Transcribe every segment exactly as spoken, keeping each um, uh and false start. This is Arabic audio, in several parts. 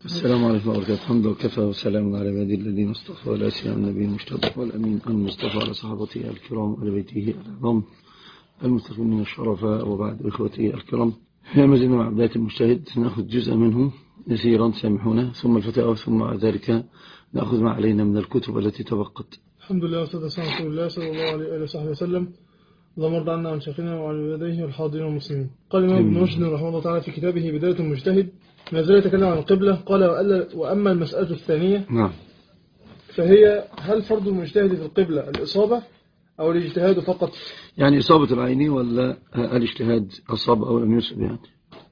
السلام عليكم ورحمة الله وبركاته. الحمد وكفى وسلام على عباده الذين اصطفى، ولا سيما النبي المجتبى والأمين المصطفى على صحابته الكرام وعلى بيته العظام المستفيدين الشرفاء، وبعد إخوته الكرام. في مزيد مع بداية المجتهد نأخذ جزء منه يسيرا سامحونا، ثم الفتاوى، ثم بعد ذلك نأخذ ما علينا من الكتب التي تبقت. الحمد لله والصلاة والسلام على رسول الله صلى الله عليه وآله وصحبه وسلم. اللهم ارض عنا عن شيخنا وعن والديه والحاضرين والمسلمين. قال الإمام ابن رشد رحمه الله تعالى في كتابه بداية المجتهد ما زال يتكلم عن القبلة. قال وأما المسألة الثانية نعم. فهي هل فرض المجتهد في القبلة الإصابة أو الاجتهاد فقط؟ يعني إصابة العين ولا الاجتهاد أصاب أو لم يصب يعني.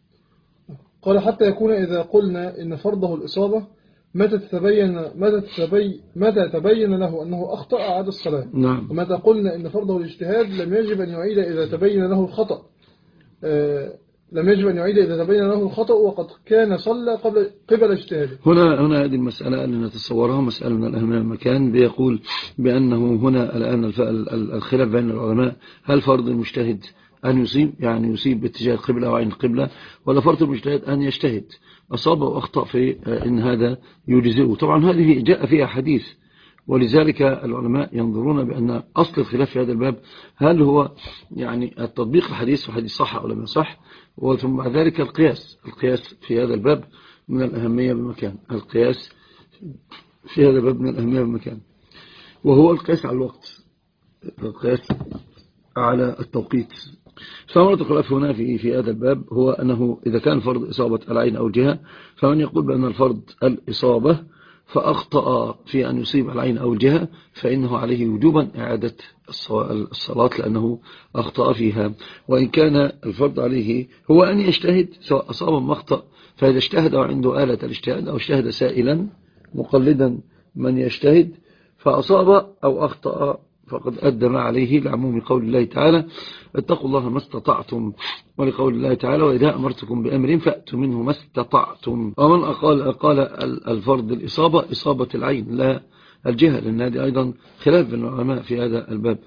قال حتى يكون إذا قلنا إن فرضه الإصابة متى تتبين متى تتبين متى تبين له أنه أخطأ عاد الصلاة. نعم. ومتى قلنا إن فرضه الاجتهاد لم يجب أن يعيد إذا تبين له الخطأ آه لم يجب أن يعيد إذا تبين له الخطأ وقد كان صلى قبل قبل اجتهاده. هنا هنا هذه المسألة اللي نتصورها مسألة من الأهمية المكان، بيقول بأنه هنا الآن الخلاف بين العلماء هل فرض المجتهد أن يصيب يعني يصيب باتجاه القبلة وعين القبلة، ولا فرض المجتهد أن يجتهد أصاب وأخطأ في إن هذا يجزئه. طبعا هذه جاء فيها حديث، ولذلك العلماء ينظرون بأن أصل الخلاف في هذا الباب هل هو يعني التطبيق الحديث وحديث صح أو لم يصح، وثم بعد ذلك القياس. القياس في هذا الباب من الأهمية بمكان، القياس في هذا الباب من الأهمية بمكان، وهو القياس على الوقت، القياس على التوقيت. ثمرة الخلاف هنا في في هذا الباب هو أنه إذا كان فرض إصابة العين أو الجهة، فمن يقول بأن الفرض الإصابة فأخطأ في أن يصيب العين أو الجهة فإنه عليه وجوبا إعادة الصلاة لأنه أخطأ فيها. وإن كان الفرض عليه هو أن يجتهد سواء أصاب أم أخطأ، فإذا اجتهد وعنده آلة الاجتهاد أو اجتهد سائلا مقلدا من يجتهد فأصاب أو أخطأ فقد أدى ما عليه لعموم قول الله تعالى اتقوا الله ما استطعتم، ولقول الله تعالى وإذا أمرتكم بأمر فأتوا منه ما استطعتم. ومن أقال, أقال الفرض الإصابة إصابة العين لا الجهة، لأن هذه أيضا خلاف بين العلماء في هذا الباب.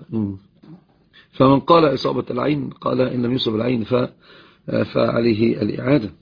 فمن قال إصابة العين قال إن لم يصب العين فعليه الإعادة.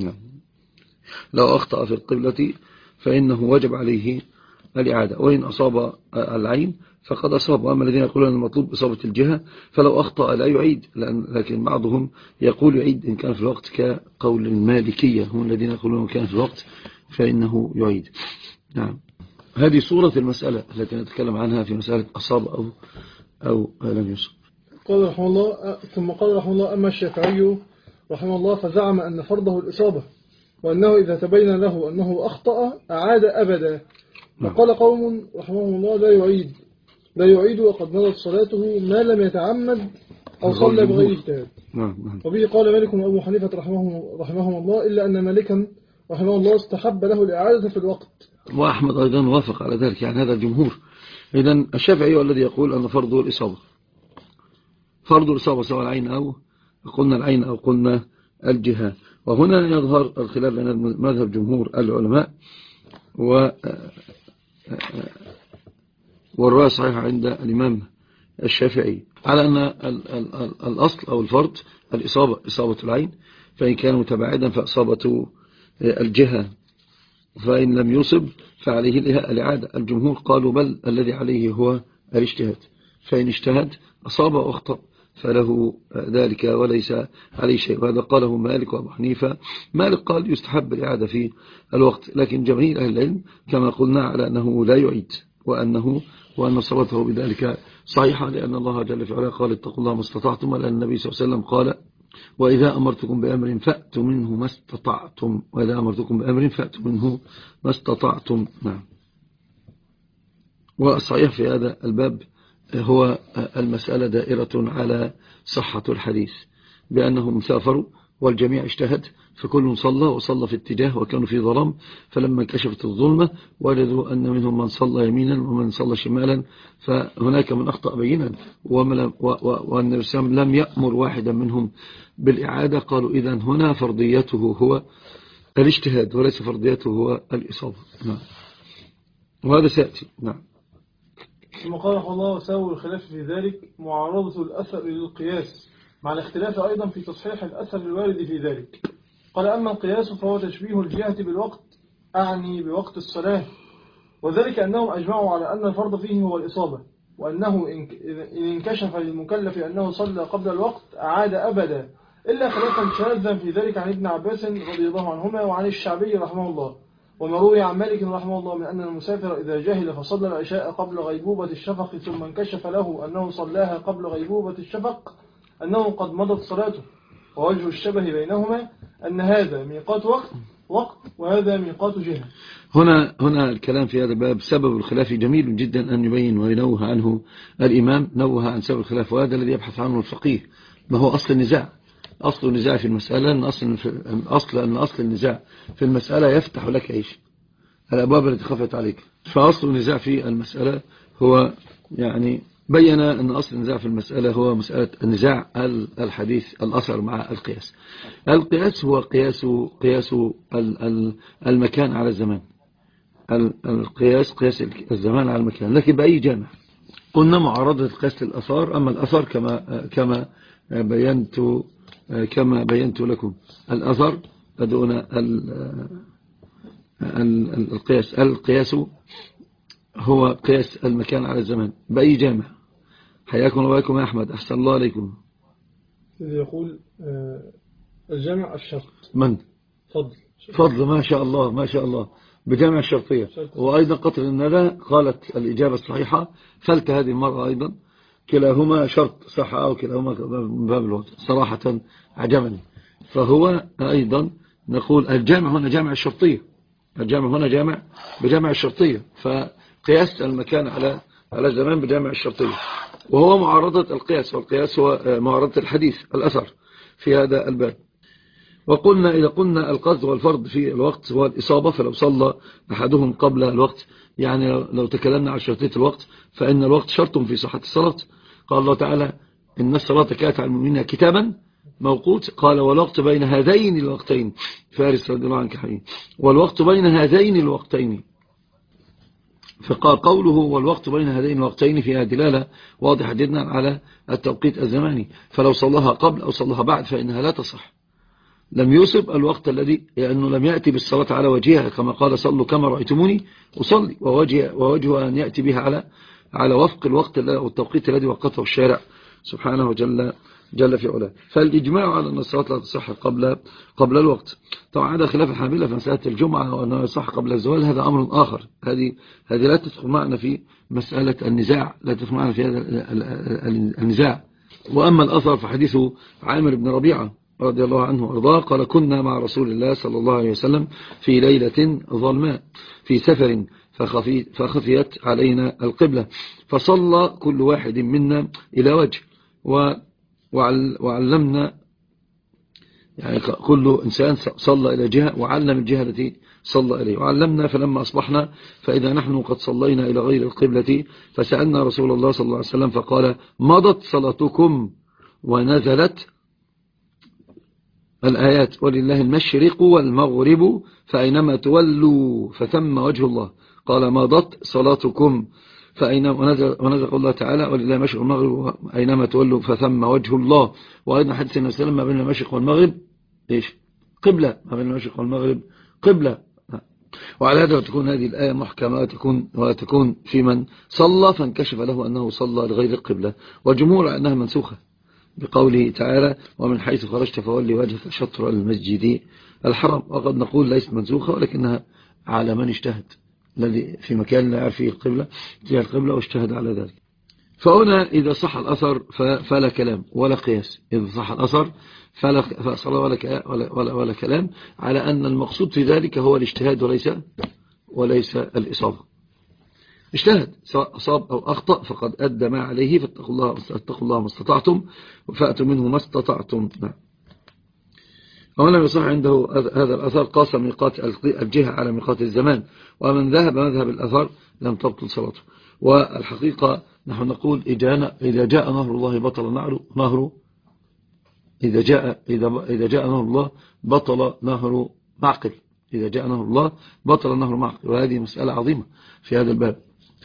لو أخطأ في القبلة فإنه وجب عليه الإعادة، وإن أصاب العين فقد أصاب. وأما الذين يقولون المطلوب إصابة الجهة فلو أخطأ لا يعيد، لكن بعضهم يقول يعيد إن كان في الوقت، كقول المالكية هم الذين يقولون إن كان في الوقت فإنه يعيد. نعم. هذه صورة المسألة التي نتكلم عنها في مسألة أصاب أو, أو لم يصب. قال رحمه الله ثم قال رحمه الله أما الشافعي رحمه الله فزعم أن فرضه الإصابة، وأنه إذا تبين له أنه أخطأ أعاد أبدا. وقال قوم رحمهم الله لا يعيد لا يعيد وقد مضت صلاته ما لم يتعمد أو صلى بغير اجتهاد. وبه قال مالك وأبو حنيفة رحمهم, رحمهم الله، إلا أن مالكا رحمه الله استحب له الإعادة في الوقت، وأحمد أيضا وافق على ذلك، يعني هذا الجمهور. إذن الشافعي هو الذي يقول أن فرضه الإصابة، فرض الإصابة سواء العين أو قلنا العين أو قلنا الجهة. وهنا يظهر الخلاف بين مذهب جمهور العلماء و والرواية الصحيحة عند الإمام الشافعي على أن الأصل أو الفرض الإصابة إصابة العين، فإن كان متباعدا فإصابة الجهة، فإن لم يصب فعليه الإعادة. الجمهور قالوا بل الذي عليه هو الاجتهاد، فإن اجتهد أصاب وأخطأ فله ذلك وليس عليه شيء. وهذا قاله مالك وأبو حنيفة. مالك قال يستحب الإعادة في الوقت، لكن جماهير أهل العلم كما قلنا على أنه لا يعيد، وأنه وأن صلاته بذلك صحيحة، لأن الله جل في علاه قال اتقوا الله ما استطعتم، ولأن النبي صلى الله عليه وسلم قال وإذا أمرتكم بأمر فأتوا منه ما استطعتم، وإذا أمرتكم بأمر فأتوا منه ما استطعتم. نعم. والصحيح في هذا الباب هو المسألة دائرة على صحة الحديث بأنهم سافروا والجميع اجتهد، فكل صلى وصلى في اتجاه وكانوا في ظلام، فلما انكشفت الظلمة وجدوا أن منهم من صلى يمينا ومن صلى شمالا، فهناك من أخطأ بينا، والنبي صلى الله عليه وسلم لم يأمر واحدا منهم بالإعادة. قالوا إذن هنا فرضيته هو الاجتهاد وليس فرضيته هو الإصابة. نعم. وهذا سيأتي. نعم. ثم قال رحمه الله سوى الخلاف في ذلك معارضة الأثر للقياس مع الاختلاف أيضا في تصحيح الأثر الوارد في ذلك. قال أما القياس فهو تشبيه الجهة بالوقت أعني بوقت الصلاة، وذلك أنهم أجمعوا على أن الفرض فيه هو الإصابة، وأنه إن انكشف للمكلف أنه صلى قبل الوقت أعاد أبدا، إلا خلافا شاذا في ذلك عن ابن عباس رضي الله عنهما وعن الشعبي رحمه الله. وما روي عن مالك رحمه الله من أن المسافر إذا جهل فصلى العشاء قبل غيبوبة الشفق ثم انكشف له أنه صلاها قبل غيبوبة الشفق أنه قد مضت صلاته. ووجه الشبه بينهما أن هذا ميقات وقت وقت وهذا ميقات جهة. هنا هنا الكلام في هذا الباب سبب الخلاف جميل جدا أن يبين وينوه عنه الإمام، نوه عن سبب الخلاف، وهذا الذي يبحث عنه الفقيه، ما هو أصل النزاع. أصل النزاع في المسألة أن أصل, أصل, أن أصل النزاع في المسألة يفتح لك إيش الأبواب التي خفت عليك. فأصل النزاع في المسألة هو يعني بين أن أصل النزاع في المسألة هو مسألة النزاع الحديث الأثر مع القياس. القياس هو قياس قياس المكان على الزمان. القياس قياس الزمان على المكان، لكن بأي جامع. قلنا معارضة القياس للأثار، أما الأثر كما كما بينت كما بينت لكم الأثر دون القياس. القياس هو قياس المكان على الزمان بأي جامع. حياكم الله وياكم يا أحمد، أحسن الله عليكم. يقول الجامع الشرط من؟ فضل فضل، ما شاء الله ما شاء الله، بجامع الشرطية. وأيضا قطر الندى قالت الإجابة الصحيحة، فلت هذه المرة أيضا كلاهما شرط صحة، وكلاهما من باب الوضع صراحة عجبني. فهو أيضا نقول الجامع هنا جامع الشرطية، الجامع هنا جامع بجامع الشرطية، فقياس المكان على على الزمان بجامع الشرطية، وهو معارضة القياس، والقياس هو معارضة الحديث الأثر في هذا الباب. وقلنا إذا قلنا القصد والفرض في الوقت هو الإصابة، فلو صلى أحدهم قبل الوقت، يعني لو تكلمنا عن شرطية الوقت فإن الوقت شرط في صحة الصلاة. قال الله تعالى إن الصلاة كانت على المؤمنين كتابا موقوت. قال والوقت بين هذين الوقتين، فارس رضي الله عنك حبيبي، والوقت بين هذين الوقتين. فقال قوله والوقت بين هذين الوقتين فيها دلالة واضحة جدا على التوقيت الزماني، فلو صلىها قبل أو صلىها بعد فإنها لا تصح. لم يصب الوقت الذي لأنه لم يأتي بالصلاة على وجهها، كما قال صلوا كما رأيتموني أصلي، ووجه, ووجه أن يأتي بها على على وفق الوقت والتوقيت الذي وقته الشارع سبحانه جل جل في علاه. فالإجماع على أن الصلاة لا تصح قبل قبل الوقت. طبعا هذا خلاف الحنابلة في مسألة الجمعة وأنه يصح قبل الزوال، هذا أمر آخر. هذه هذه لا تدخل معنا في مسألة النزاع، لا تدخل معنا في هذا النزاع. وأما الأثر فحديث عامر بن ربيعة رضي الله عنه وارضاه قال كنا مع رسول الله صلى الله عليه وسلم في ليلة ظلماء في سفر فخفي فخفيت علينا القبلة، فصلى كل واحد منا إلى وجه، وعلمنا يعني كل إنسان صلى إلى جهة وعلم الجهة التي صلى إليه، وعلمنا. فلما أصبحنا فإذا نحن قد صلينا إلى غير القبلة، فسألنا رسول الله صلى الله عليه وسلم فقال مضت صلاتكم، ونزلت الآيات ولله المشرق والمغرب فأينما تولوا فثم وجه الله. قال مضت صلاتكم فأينما، ونزل, ونزل الله تعالى ولله المشرق والمغرب أينما تولوا فثم وجه الله. وأيضا حديث النبي صلى الله عليه وسلم ما بين المشرق والمغرب إيش؟ قبلة، ما بين المشرق والمغرب قبلة. وعلى هذا تكون هذه الآية محكمة، وتكون, وتكون في من صلى فانكشف له أنه صلى لغير القبلة، والجمهور أنها منسوخة بقوله تعالى ومن حيث خرجت فولي وجهك شطر المسجد الحرام. وقد نقول ليست منسوخة، ولكنها على من اجتهد، الذي في مكان لا يعرف فيه القبلة تجاه القبلة واجتهد على ذلك. فهنا إذا صح الأثر فلا كلام ولا قياس، إذا صح الأثر فلا فصلا ولا, ولا, ولا كلام، على أن المقصود في ذلك هو الاجتهاد وليس وليس الإصابة. اجتهد سواء أصاب أو أخطأ فقد أدى ما عليه، فاتقوا الله اتقوا الله ما استطعتم وفأتوا منه ما استطعتم. نعم. ومن لم يصح عنده هذا الأثر قاس ميقات الجهة على ميقات الزمان، ومن ذهب مذهب الأثر لم تبطل صلاته. والحقيقة نحن نقول إذا جاء نهر الله بطل نهره نهر إذا جاء إذا إذا جاء نهر الله بطل نهر معقل، إذا جاء نهر الله بطل نهر معقل. وهذه مسألة عظيمة في هذا الباب.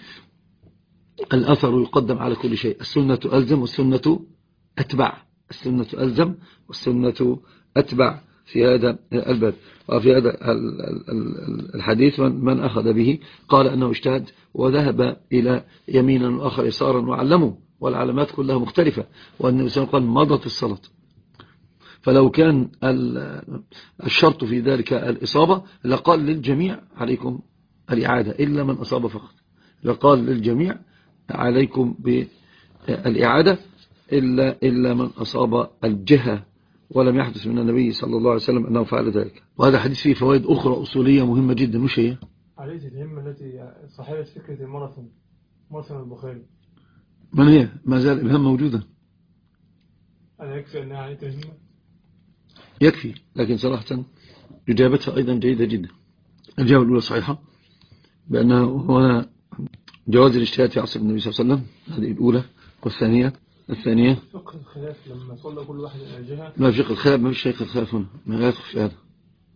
الأثر يقدم على كل شيء، السنة ألزم والسنة أتبع، السنة ألزم والسنة أتبع. في هذا الباب. وفي هذا الحديث من أخذ به قال أنه اجتهد وذهب إلى يمينا وآخر يسارا وعلمه، والعلامات كلها مختلفة، وأن الإنسان قال مضت الصلاة. فلو كان الشرط في ذلك الإصابة لقال للجميع عليكم الإعادة إلا من أصاب فقط، لقال للجميع عليكم بالإعادة إلا, إلا من أصاب الجهة، ولم يحدث من النبي صلى الله عليه وسلم أنه فعل ذلك. وهذا حديث فيه فوائد أخرى أصولية مهمة جدا. مش هي عليه الهمة التي صاحبت فكرة الماراثون، ماراثون البخاري، من هي؟ ما زال الإبهام موجودة. أنا يكفي أنها عليه الهمة، يكفي، لكن صراحة إجابتها أيضا جيدة جدا. الجواب الأولى صحيحة بأنه هنا جواز الاجتهاد في عصر النبي صلى الله عليه وسلم، هذه الأولى. والثانية الثانية فقه الخلاف لما صلى كل واحد إلى جهة. ما فقه الخلاف، ما فيش شيخ الخلاف هنا، ما يدخل في هذا.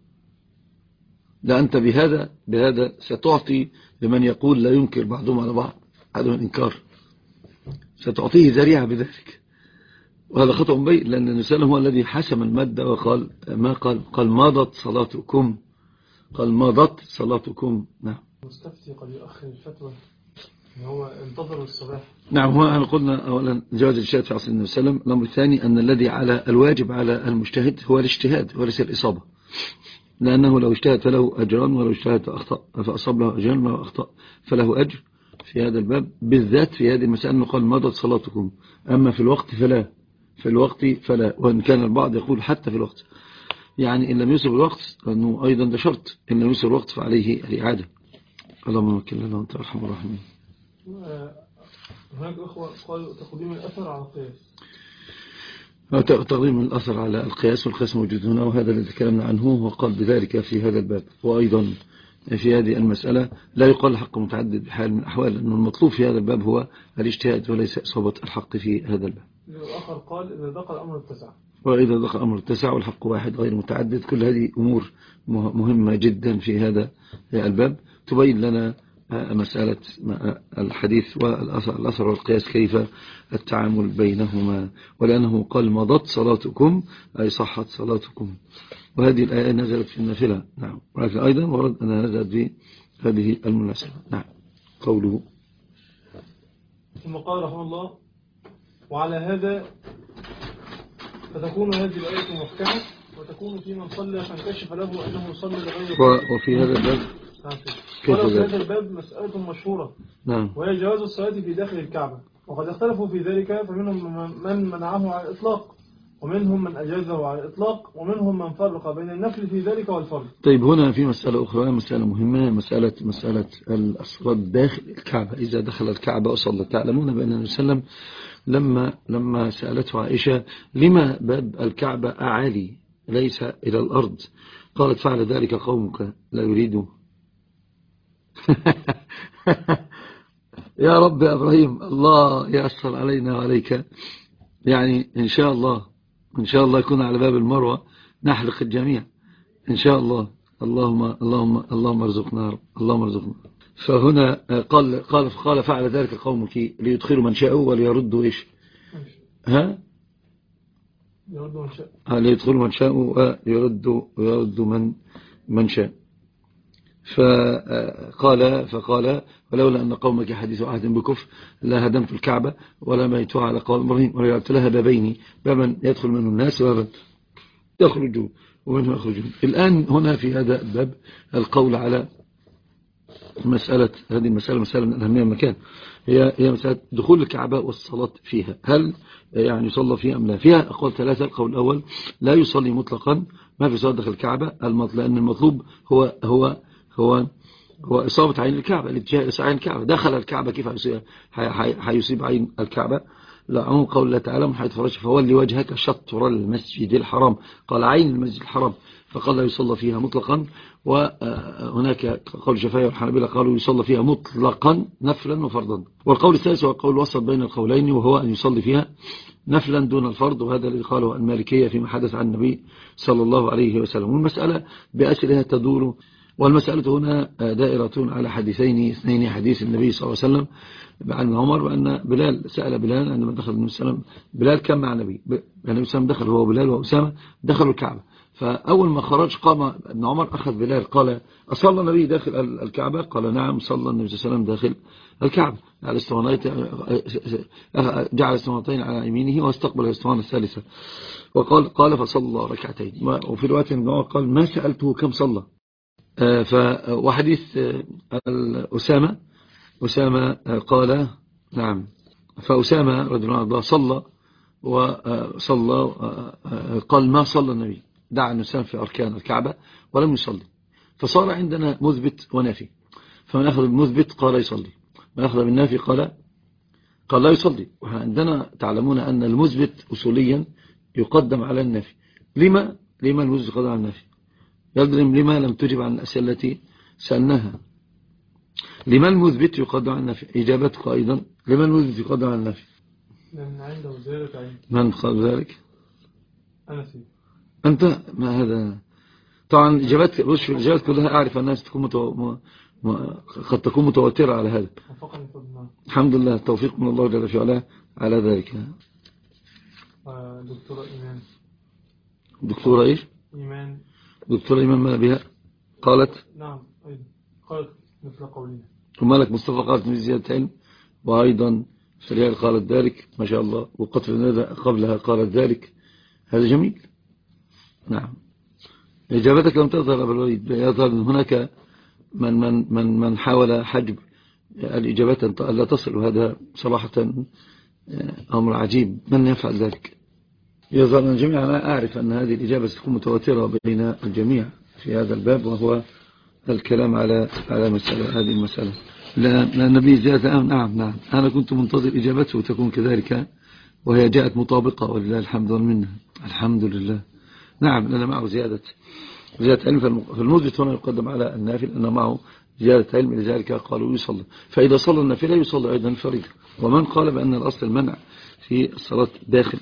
لا، أنت بهذا بهذا ستعطي لمن يقول لا ينكر بعضهم على بعض هذا من إنكار، ستعطيه ذريعة بذلك، وهذا خطأ بين، لأن النسال هو الذي حسم المادة وقال ما قال قال مضت صلاتكم، قال مضت صلاتكم. نعم. مستفتي قد يؤخر الفتوى ان هو انتظر الصباح. نعم، هو أنا قلنا أولا جواز الاجتهاد في عصر النبي صلى الله عليه وسلم. الأمر الثاني أن الذي على الواجب على المجتهد هو الاجتهاد وليس الإصابة، لأنه لو اجتهد فله أجران، ولو اجتهد فأخطأ فأصاب له أجران، ولو أخطأ فله أجر. في هذا الباب بالذات في هذه المسألة قال مضت صلاتكم، أما في الوقت فلا، في الوقت فلا. وإن كان البعض يقول حتى في الوقت، يعني إن لم يصب الوقت، لأنه أيضا ده شرط، إن لم يصب الوقت فعليه الإعادة. اللهم وكل لنا وأنت أرحم الراحمين. هناك أخوة قالوا تقديم الأثر على القياس، تقديم الأثر على القياس، والقياس موجود هنا، وهذا الذي تكلمنا عنه، وقال بذلك في هذا الباب. وأيضا في هذه المسألة لا يقال الحق متعدد بحال من الأحوال، لأن المطلوب في هذا الباب هو الاجتهاد وليس إصابة الحق في هذا الباب. الآخر قال إذا دخل الأمر اتسع، وإذا دخل الأمر اتسع والحق واحد غير متعدد. كل هذه أمور مهمة جدا في هذا الباب، تبين لنا مسألة الحديث والأثر الأثر والقياس كيف التعامل بينهما. ولأنه قال مضت صلاتكم أي صحت صلاتكم، وهذه الآية نزلت في النافلة. نعم، ولكن أيضا ورد أنها نزلت في هذه المناسبة. نعم. قوله ثم قال رحمه الله وعلى هذا فتكون هذه الآية محكمة، وتكون في من صلى فانكشف له أنه صلى لغير. وفي هذا الباب ولو في هذا الباب مسألة مشهورة، نعم، وهي جواز الصلاة في داخل الكعبة، وقد اختلفوا في ذلك، فمنهم من منعه على الإطلاق، ومنهم من أجازه على الإطلاق، ومنهم من فرق بين النفل في ذلك والفرض. طيب، هنا في مسألة أخرى، مسألة مهمة، مسألة مسألة الصلاة داخل الكعبة. إذا دخل الكعبة وصلى، تعلمون بأن النبي صلى الله عليه وسلم لما لما سألته عائشة لما باب الكعبة أعالي ليس إلى الأرض، قالت فعل ذلك قومك لا يريدوا. يا رب يا إبراهيم، الله يأثر علينا وعليك، يعني إن شاء الله إن شاء الله يكون على باب المروة نحلق الجميع إن شاء الله. اللهم اللهم اللهم ارزقنا، اللهم ارزقنا. فهنا قال قال قال فعل ذلك قومك ليدخلوا من شاءوا وليردوا إيش؟ ها؟ يردوا من شاء. ليدخلوا من شاءوا ويردوا ويردوا من من شاء. فقال فقال ولولا أن قومك حديث عهد بكفر لا هدمت الكعبة ولا بيتها على قول إبراهيم ولجعلت لها بابين، بابا يدخل منه الناس وبابا يخرجون ومنه يخرجون. الآن هنا في هذا الباب القول على مسألة، هذه المسألة مسألة من أهمية المكان، هي هي مسألة دخول الكعبة والصلاة فيها، هل يعني يصلى فيها أم لا؟ فيها أقوال ثلاثة. القول الأول لا يصلي مطلقا، ما في صلاة داخل الكعبة، لأن المطلوب هو هو هو هو إصابة عين الكعبة، الاتجاه عين الكعبة. دخل الكعبة كيف هيصيب عين الكعبة؟ لا، عموم قول الله تعالى من حيث خرجت فولي وجهك شطر المسجد الحرام، قال عين المسجد الحرام، فقال لا يصلى فيها مطلقا. وهناك قول الشافعي والحنابلة قالوا يصلى فيها مطلقا نفلا وفرضا. والقول الثالث هو القول الوسط بين القولين، وهو أن يصلي فيها نفلا دون الفرض، وهذا الذي قاله المالكية فيما حدث عن النبي صلى الله عليه وسلم. والمسألة بأسرها تدور والمسألة هنا دائرة على حديثين اثنين، حديث النبي صلى الله عليه وسلم عن عمر وأن بلال سأل بلال عندما دخل النبي صلى الله عليه وسلم، بلال كان مع النبي، النبي صلى الله عليه وسلم دخل هو وبلال وأسامة دخلوا الكعبة، فأول ما خرج قام ابن عمر أخذ بلال قال أصلى النبي داخل الكعبة؟ قال نعم صلى النبي صلى الله عليه وسلم داخل الكعبة، جعل اسطوانتين على يمينه واستقبل الاسطوانة الثالثة وقال قال فصلى ركعتين. وفي رواية ابن عمر قال ما سألته كم صلى. وحديث أسامة أسامة قال نعم، فأسامة رضي الله عنه صلى وصلى قال ما صلى النبي، دعا النسان في أركان الكعبة ولم يصلي، فصار عندنا مثبت ونافي، فمن أخذ بالمثبت قال يصلي، من أخذ بالنافي قال قال لا يصلي. وعندنا تعلمون أن المثبت أصوليا يقدم على النافي. لما لما المثبت يقدم على النافي؟ يضرم لما لم تجب عن الأسئلة التي سألناها. لما المثبت يقدم على النافي؟ إجابتك أيضا لما المثبت يقدم على النافي؟ لأن عنده زيادة علم. من قال ذلك؟ أنا سيد. أنت ما هذا؟ طبعا إجابات رش الإجابات كلها أعرف الناس تكون متو... م... م... قد تكون متواترة على هذا. الحمد لله التوفيق من الله جل في علاه على ذلك. دكتورة إيمان. دكتورة إيش؟ إيمان. دكتورة إيمان ما بها؟ قالت نعم أيضا قالت مثل قولنا. ومالك مصطفى قالت من زيادة علم، وأيضا فريال قالت ذلك ما شاء الله، وقتل الندى قبلها قالت ذلك. هذا جميل. نعم إجابتك لم تظهر أبا الوليد، يظهر من هناك من, من, من, من حاول حجب الإجابات أن لا تصل، وهذا صراحة أمر عجيب، من يفعل ذلك؟ يظهر من الجميع. أنا أعرف أن هذه الإجابة ستكون متواترة بين الجميع في هذا الباب، وهو الكلام على على مسألة هذه المسألة. لا النبي زيادة. نعم نعم أنا كنت منتظر إجابته تكون كذلك، وهي جاءت مطابقة ولله الحمد والمنة. الحمد لله. نعم لأن معه زيادة زيادة علم، فالمثبت هنا يقدم على النافل أن معه زيادة علم، لذلك قالوا يصلي. فإذا صلى النافلة يصلي أيضا الفريضة. ومن قال بأن الأصل المنع في الصلاة داخل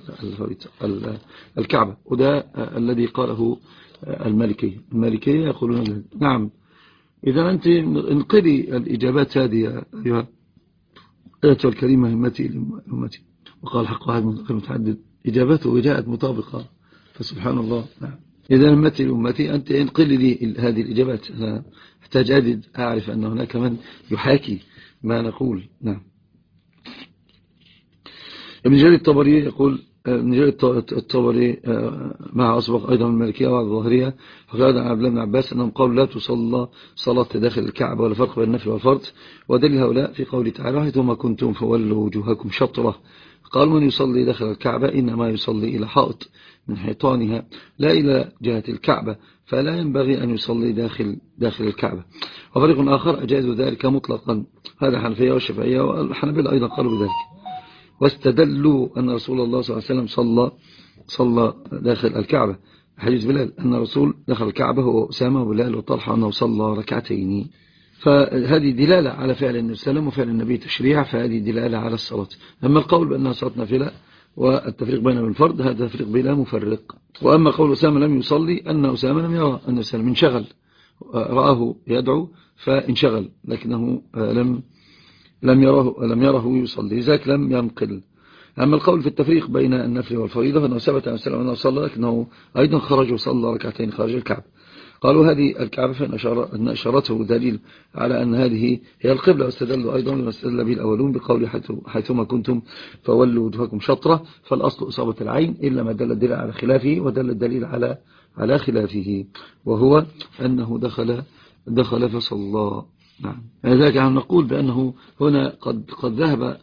الكعبة، وده الذي قاله المالكية. المالكية يقولون نعم. إذا أنت انقذي الإجابات هذه أيها أيتها الكريمة همتي همتي. وقال حق واحد من المتعدد إجابته جاءت مطابقة، فسبحان الله. نعم إذا همتي لأمتي أنت انقل لي هذه الإجابات، أنا أحتاج أجد أعرف أن هناك من يحاكي ما نقول. نعم. ابن جرير الطبري يقول ابن جرير الطبري مع أسبق أيضا المالكية والظاهرية فقال عن عبد الله بن عباس أنهم قالوا لا تصلى صلاة داخل الكعبة ولا فرق بين النفل والفرض، ودليل هؤلاء في قوله تعالى حيثما كنتم فولوا وجوهكم شطرة. قال من يصلي داخل الكعبة إنما يصلي إلى حائط من حيطانها لا إلى جهة الكعبة، فلا ينبغي أن يصلي داخل داخل الكعبة. وفريق آخر أجازوا ذلك مطلقا، هذا الحنفية والشافعية والحنابلة أيضا قالوا بذلك، واستدلوا أن رسول الله صلى الله عليه وسلم صلى صلى داخل الكعبة. حديث بلال أن الرسول دخل الكعبة هو أسامة وبلال وطلحة أنه صلى ركعتين، فهذه دلالة على فعل النبي صلى الله عليه وسلم وفعل النبي تشريع، فهذه دلالة على الصلاة. أما القول بأنها صلاة نافلة والتفريق بينه والفرد هذا تفريق بلا مفرق. وأما قول أسامة لم يصلي أن أسامة لم يرى أن أسامة انشغل، رآه يدعو فانشغل لكنه لم لم يره لم يره يصلي، لذلك لم ينقل. أما القول في التفريق بين النفل والفريضة فإنه ثبت عن السلام أنه صلى، لكنه أيضا خرج وصلى ركعتين خارج الكعبة. قالوا هذه الكعبة فإن أن إشارته دليل على أن هذه هي القبلة، واستدلوا أيضا لما استدل به الأولون بقول حيثما كنتم فولوا وجوهكم شطرة، فالأصل إصابة العين إلا ما دل الدليل على خلافه، ودل الدليل على على خلافه وهو أنه دخل دخل فصلى. نعم لذلك نقول بأنه هنا قد قد ذهب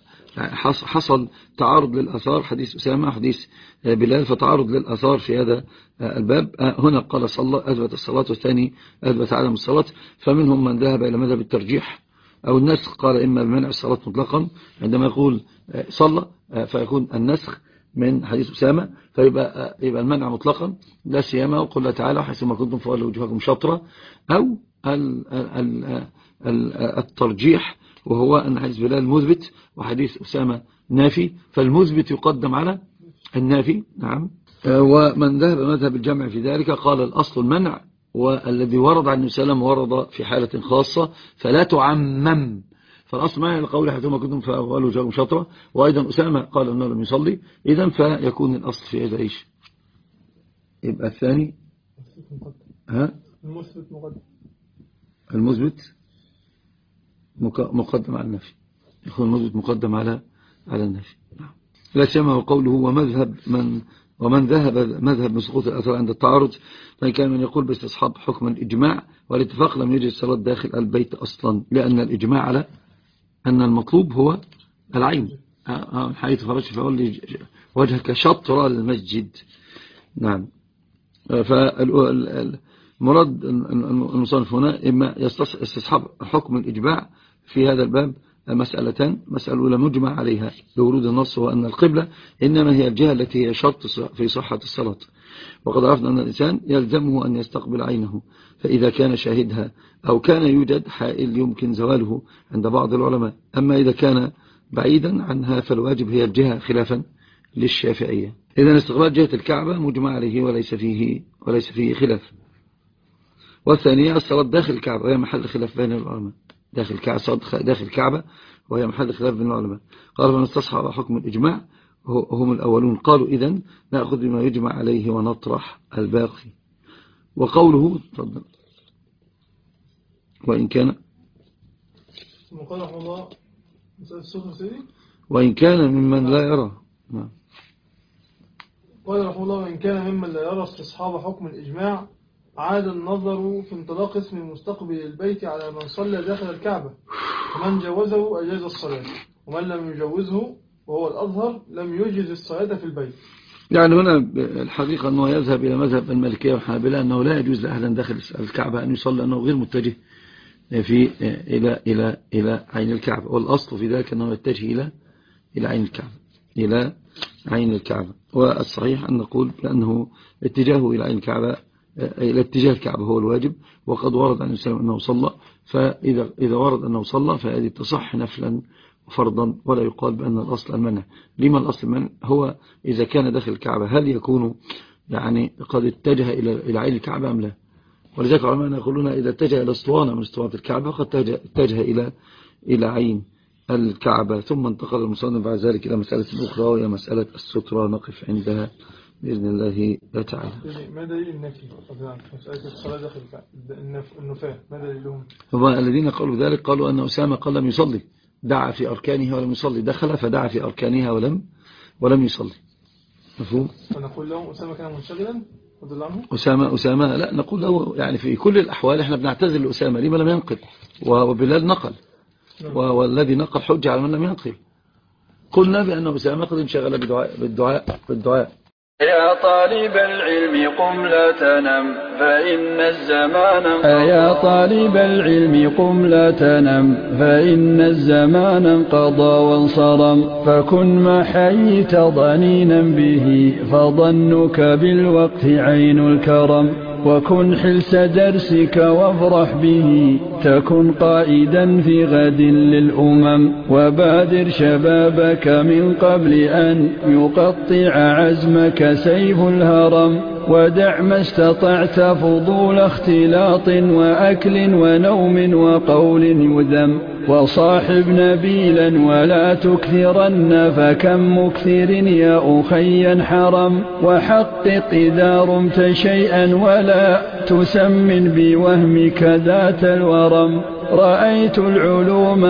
حصل تعارض للأثار، حديث أسامة حديث بلال، فتعارض للأثار في هذا الباب. هنا قال صلى أثبت الصلاة، والثاني أثبت عدم الصلاة، فمنهم من ذهب إلى مذهب الترجيح أو النسخ، قال إما بمنع الصلاة مطلقا عندما يقول صلى فيكون النسخ من حديث أسامة، فيبقى يبقى المنع مطلقا لا سيما وقل الله تعالى حيثما كنتم فولوا وجوهكم شطرة، أو ال ال ال الترجيح وهو أن حديث بلال مثبت وحديث أسامة نافي، فالمثبت يقدم على النافي. نعم. ومن ذهب مذهب الجمع في ذلك قال الأصل المنع والذي ورد عن النبي صلى الله عليه وسلم ورد في حالة خاصة فلا تعمم. فالأصل معنى القول حيثما كنتم فأولوا جاءوا شطرة، وأيضا أسامة قال أنه لم يصلي، إذن فيكون الأصل في هذا إيش؟ يبقى الثاني ها المثبت مقدم المثبت مقدم على النفي، يكون المثبت مقدم على على النفي. لا سيما قوله ومذهب من ومن ذهب مذهب من سقوط الأثر عند التعارض، فإن كان من يقول باستصحاب حكم الإجماع والاتفاق لم يجد الصلاة داخل البيت أصلا، لأن الإجماع على أن المطلوب هو العين. حيث فرجت فأولي وجهك شطر المسجد. نعم. فالمراد المصنف هنا إما يستصحب حكم الإجماع في هذا الباب مسألتان. مسألة أولى مجمع عليها بورود النص، وأن القبلة إنما هي الجهة التي هي شرط في صحة الصلاة، وقد عرفنا أن الإنسان يلزمه أن يستقبل عينه، فإذا كان شاهدها أو كان يوجد حائل يمكن زواله عند بعض العلماء. أما إذا كان بعيدا عنها فالواجب هي الجهة خلافا للشافعية. إذن استقبال جهة الكعبة مجمع عليه وليس فيه وليس فيه خلاف. والثانية الصلاة داخل الكعبة وهي محل خلاف بين العلماء. داخل الكعبة داخل الكعبة وهي محل خلاف بين العلماء. قالوا من استصحب حكم الإجماع هم الأولون، قالوا إذن نأخذ بما يجمع عليه ونطرح الباقي. وقوله تفضل وإن كان وإن كان ممن لا يرى. قال رحمه الله وإن كان ممن لا يرى استصحاب حكم الإجماع عاد النظر في انطلاق اسم المستقبل البيت على من صلى داخل الكعبة، ومن جوزه أجاز الصلاة، ومن لم يجوزه وهو الأظهر لم يجز الصلاة في البيت. يعني هنا الحقيقة أنه يذهب إلى مذهب المالكية والحنابلة أنه لا يجوز لأحد داخل الكعبة أن يصلي أنه غير متجه في إلى إلى إلى عين الكعبة، والأصل في ذلك أنه يتجه إلى إلى عين الكعبة إلى عين الكعبة. والصحيح أن نقول بأنه اتجاهه إلى عين الكعبة إلى اتجاه الكعبة هو الواجب، وقد ورد عن السلام أنه صلى، فإذا إذا ورد أنه صلى فهذه تصح نفلا وفرضا، ولا يقال بأن الأصل المنع. لما الأصل المنع؟ هو إذا كان داخل الكعبة هل يكون يعني قد اتجه إلى إلى عين الكعبة أم لا؟ ولذلك علماء يقولون إذا اتجه إلى اسطوانة من اسطوانات الكعبة قد اتجه إلى إلى عين الكعبة. ثم انتقل المصنف بعد ذلك إلى مسألة أخرى وهي مسألة السترة، نقف عندها بإذن الله تعالى. ما دليل النفي؟ مسألة الصلاة داخل النفاة ما دليلهم؟ هما الذين قالوا ذلك قالوا أن أسامة قال لم يصلي، دعا في أركانها ولم يصلي، دخل فدعا في أركانها ولم ولم يصلي. مفهوم؟ فنقول لهم أسامة كان منشغلا وضل عنه؟ أسامة أسامة لا نقول له يعني في كل الأحوال احنا بنعتذر لأسامة لما لم ينقل، وبلال نقل، والذي نقل حجة على من لم ينقل. قلنا بأن أسامة قد انشغل بالدعاء بالدعاء بالدعاء يا طالب العلم قم لا تنم فإن الزمان انقضى. يا طالب العلم قم لا تنم فإن الزمان انقضى وانصرم، فكن ما حييت ضنينا به فظنك بالوقت عين الكرم، وكن حلس درسك وافرح به تكن قائدا في غد للأمم، وبادر شبابك من قبل أن يقطع عزمك سيف الهرم، ودع ما استطعت فضول اختلاط وأكل ونوم وقول يذم، وصاحب نبيلا ولا تكثرن فكم مكثر يا أخي حرم، وحقق إذا رمت شيئا ولا تسمن بوهمك ذات الورم، رأيت العلوم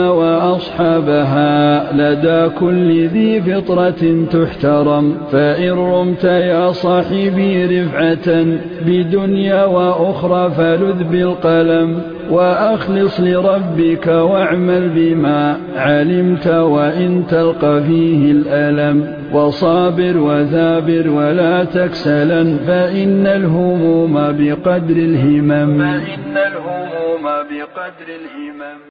وأصحابها لدى كل ذي فطرة تحترم، فإن رمت يا صاحبي رفعة بدنيا وأخرى فلذ بالقلم، وأخلص لربك واعمل بما علمت وإن تلقى فيه الألم، وصابر وثابر ولا تكسلا فإن الهموم بقدر الهمم. فإن الهموم بقدر الهمم.